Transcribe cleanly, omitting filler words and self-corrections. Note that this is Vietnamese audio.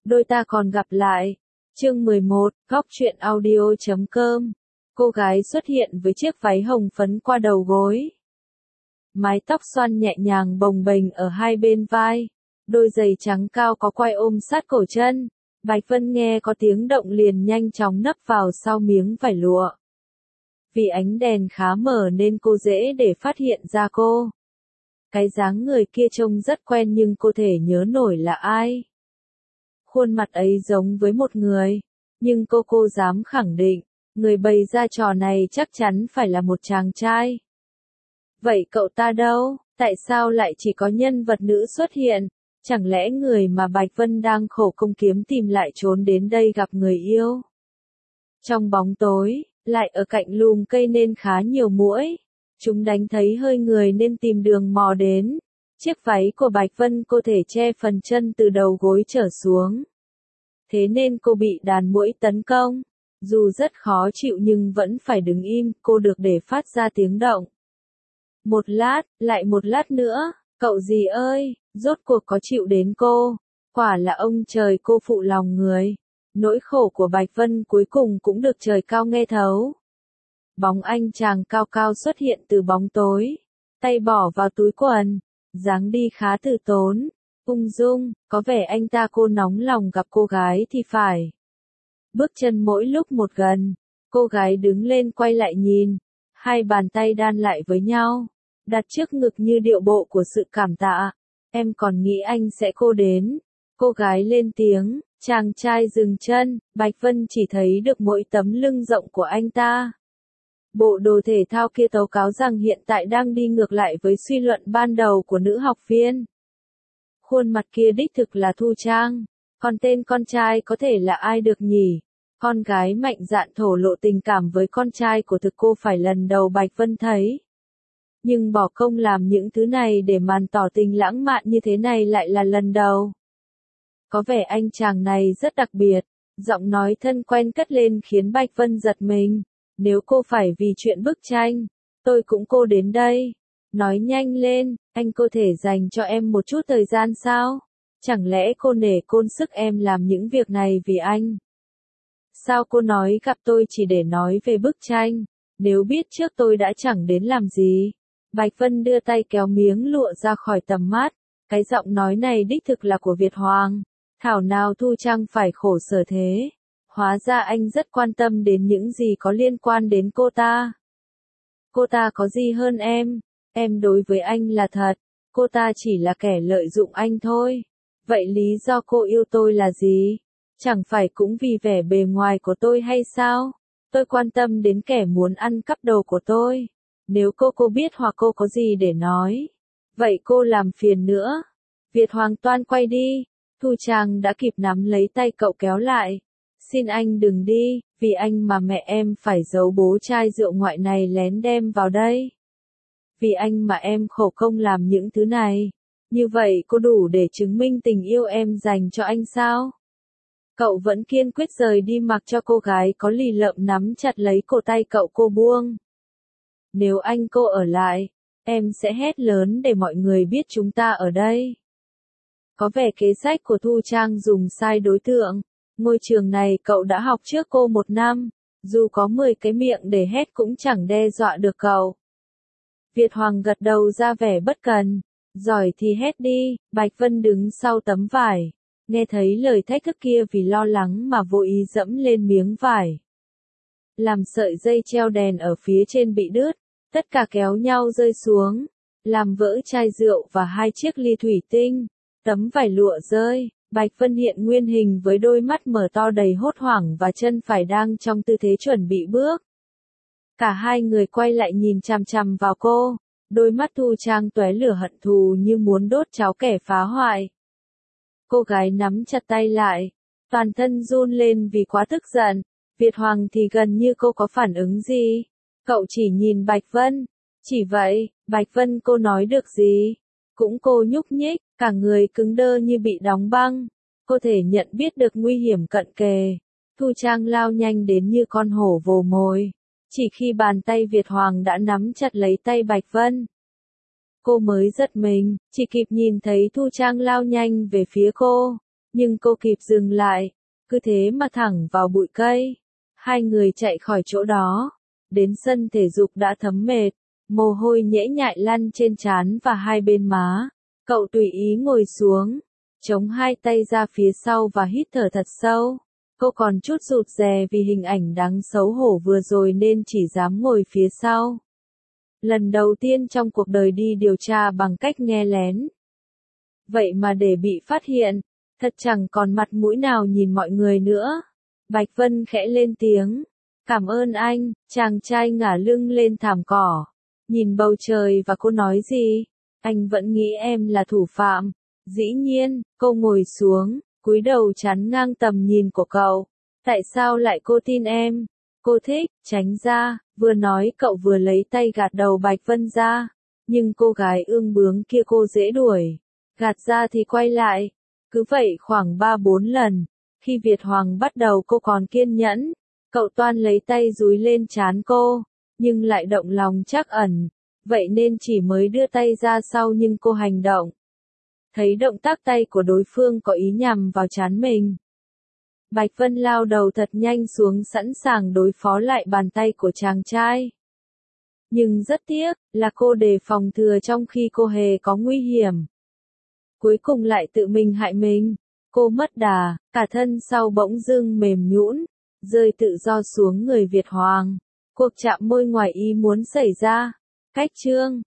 đôi ta còn gặp lại. Chương 11, góc truyện audio.com. Cô gái xuất hiện với chiếc váy hồng phấn qua đầu gối. Mái tóc xoăn nhẹ nhàng bồng bềnh ở hai bên vai. Đôi giày trắng cao có quai ôm sát cổ chân. Bạch Vân nghe có tiếng động liền nhanh chóng nấp vào sau miếng vải lụa. Vì ánh đèn khá mờ nên cô dễ để phát hiện ra cô. Cái dáng người kia trông rất quen nhưng cô thể nhớ nổi là ai. Khuôn mặt ấy giống với một người, nhưng cô dám khẳng định, người bày ra trò này chắc chắn phải là một chàng trai. Vậy cậu ta đâu? Tại sao lại chỉ có nhân vật nữ xuất hiện? Chẳng lẽ người mà Bạch Vân đang khổ công kiếm tìm lại trốn đến đây gặp người yêu? Trong bóng tối, lại ở cạnh lùm cây nên khá nhiều muỗi. Chúng đánh thấy hơi người nên tìm đường mò đến. Chiếc váy của Bạch Vân cô thể che phần chân từ đầu gối trở xuống. Thế nên cô bị đàn muỗi tấn công. Dù rất khó chịu nhưng vẫn phải đứng im, cô được để phát ra tiếng động. Một lát, lại một lát nữa, cậu gì ơi, rốt cuộc có chịu đến cô. Quả là ông trời cô phụ lòng người. Nỗi khổ của Bạch Vân cuối cùng cũng được trời cao nghe thấu. Bóng anh chàng cao cao xuất hiện từ bóng tối. Tay bỏ vào túi quần. Dáng đi khá từ tốn. Ung dung, có vẻ anh ta cô nóng lòng gặp cô gái thì phải. Bước chân mỗi lúc một gần. Cô gái đứng lên quay lại nhìn. Hai bàn tay đan lại với nhau. Đặt trước ngực như điệu bộ của sự cảm tạ. Em còn nghĩ anh sẽ cô đến. Cô gái lên tiếng. Chàng trai dừng chân. Bạch Vân chỉ thấy được mỗi tấm lưng rộng của anh ta. Bộ đồ thể thao kia tố cáo rằng hiện tại đang đi ngược lại với suy luận ban đầu của nữ học viên. Khuôn mặt kia đích thực là Thu Trang. Còn tên con trai có thể là ai được nhỉ? Con gái mạnh dạn thổ lộ tình cảm với con trai của thực cô phải lần đầu Bạch Vân thấy. Nhưng bỏ công làm những thứ này để màn tỏ tình lãng mạn như thế này lại là lần đầu. Có vẻ anh chàng này rất đặc biệt. Giọng nói thân quen cất lên khiến Bạch Vân giật mình. Nếu cô phải vì chuyện bức tranh, tôi cũng cô đến đây. Nói nhanh lên, anh có thể dành cho em một chút thời gian sao? Chẳng lẽ cô nể côn sức em làm những việc này vì anh? Sao cô nói gặp tôi chỉ để nói về bức tranh? Nếu biết trước tôi đã chẳng đến làm gì. Bạch Vân đưa tay kéo miếng lụa ra khỏi tầm mắt. Cái giọng nói này đích thực là của Việt Hoàng. Thảo nào Thu Trang phải khổ sở thế. Hóa ra anh rất quan tâm đến những gì có liên quan đến cô ta. Cô ta có gì hơn em đối với anh là thật, cô ta chỉ là kẻ lợi dụng anh thôi. Vậy lý do cô yêu tôi là gì? Chẳng phải cũng vì vẻ bề ngoài của tôi hay sao? Tôi quan tâm đến kẻ muốn ăn cắp đồ của tôi. Nếu cô biết hoặc cô có gì để nói, vậy cô làm phiền nữa. Việt Hoàng toan quay đi, Thu Trang đã kịp nắm lấy tay cậu kéo lại. Xin anh đừng đi, vì anh mà mẹ em phải giấu bố chai rượu ngoại này lén đem vào đây. Vì anh mà em khổ công làm những thứ này. Như vậy cô đủ để chứng minh tình yêu em dành cho anh sao? Cậu vẫn kiên quyết rời đi mặc cho cô gái có lì lợm nắm chặt lấy cổ tay cậu cô buông. Nếu anh cô ở lại, em sẽ hét lớn để mọi người biết chúng ta ở đây. Có vẻ kế sách của Thu Trang dùng sai đối tượng. Ngôi trường này cậu đã học trước cô 1 năm, dù có 10 cái miệng để hét cũng chẳng đe dọa được cậu. Việt Hoàng gật đầu ra vẻ bất cần, giỏi thì hét đi. Bạch Vân đứng sau tấm vải, nghe thấy lời thách thức kia vì lo lắng mà vô ý dẫm lên miếng vải. Làm sợi dây treo đèn ở phía trên bị đứt, tất cả kéo nhau rơi xuống, làm vỡ chai rượu và 2 chiếc ly thủy tinh, tấm vải lụa rơi. Bạch Vân hiện nguyên hình với đôi mắt mở to đầy hốt hoảng và chân phải đang trong tư thế chuẩn bị bước. Cả hai người quay lại nhìn chằm chằm vào cô, đôi mắt Thu Trang tóe lửa hận thù như muốn đốt cháu kẻ phá hoại. Cô gái nắm chặt tay lại, toàn thân run lên vì quá tức giận. Việt Hoàng thì gần như cô có phản ứng gì. Cậu chỉ nhìn Bạch Vân. Chỉ vậy, Bạch Vân cô nói được gì? Cũng cô nhúc nhích, cả người cứng đơ như bị đóng băng. Cô thể nhận biết được nguy hiểm cận kề. Thu Trang lao nhanh đến như con hổ vồ mồi. Chỉ khi bàn tay Việt Hoàng đã nắm chặt lấy tay Bạch Vân, cô mới giật mình, chỉ kịp nhìn thấy Thu Trang lao nhanh về phía cô. Nhưng cô kịp dừng lại, cứ thế mà thẳng vào bụi cây. Hai người chạy khỏi chỗ đó, đến sân thể dục đã thấm mệt, mồ hôi nhễ nhại lăn trên trán và hai bên má. Cậu tùy ý ngồi xuống, chống hai tay ra phía sau và hít thở thật sâu. Cô còn chút rụt rè vì hình ảnh đáng xấu hổ vừa rồi nên chỉ dám ngồi phía sau. Lần đầu tiên trong cuộc đời đi điều tra bằng cách nghe lén. Vậy mà để bị phát hiện, thật chẳng còn mặt mũi nào nhìn mọi người nữa. Bạch Vân khẽ lên tiếng. Cảm ơn anh, chàng trai ngả lưng lên thảm cỏ. Nhìn bầu trời và cô nói gì? Anh vẫn nghĩ em là thủ phạm. Dĩ nhiên, cô ngồi xuống, cúi đầu chắn ngang tầm nhìn của cậu. Tại sao lại cô tin em? Cô thích, tránh ra, vừa nói cậu vừa lấy tay gạt đầu Bạch Vân ra. Nhưng cô gái ương bướng kia cô dễ đuổi. Gạt ra thì quay lại. Cứ vậy khoảng 3-4 lần. Khi Việt Hoàng bắt đầu cô còn kiên nhẫn. Cậu toan lấy tay dúi lên trán cô. Nhưng lại động lòng trắc ẩn. Vậy nên chỉ mới đưa tay ra sau nhưng cô hành động. Thấy động tác tay của đối phương có ý nhằm vào trán mình. Bạch Vân lao đầu thật nhanh xuống sẵn sàng đối phó lại bàn tay của chàng trai. Nhưng rất tiếc, là cô đề phòng thừa trong khi cô hề có nguy hiểm. Cuối cùng lại tự mình hại mình. Cô mất đà, cả thân sau bỗng dưng mềm nhũn, rơi tự do xuống người Việt Hoàng. Cuộc chạm môi ngoài ý muốn xảy ra. Cách chương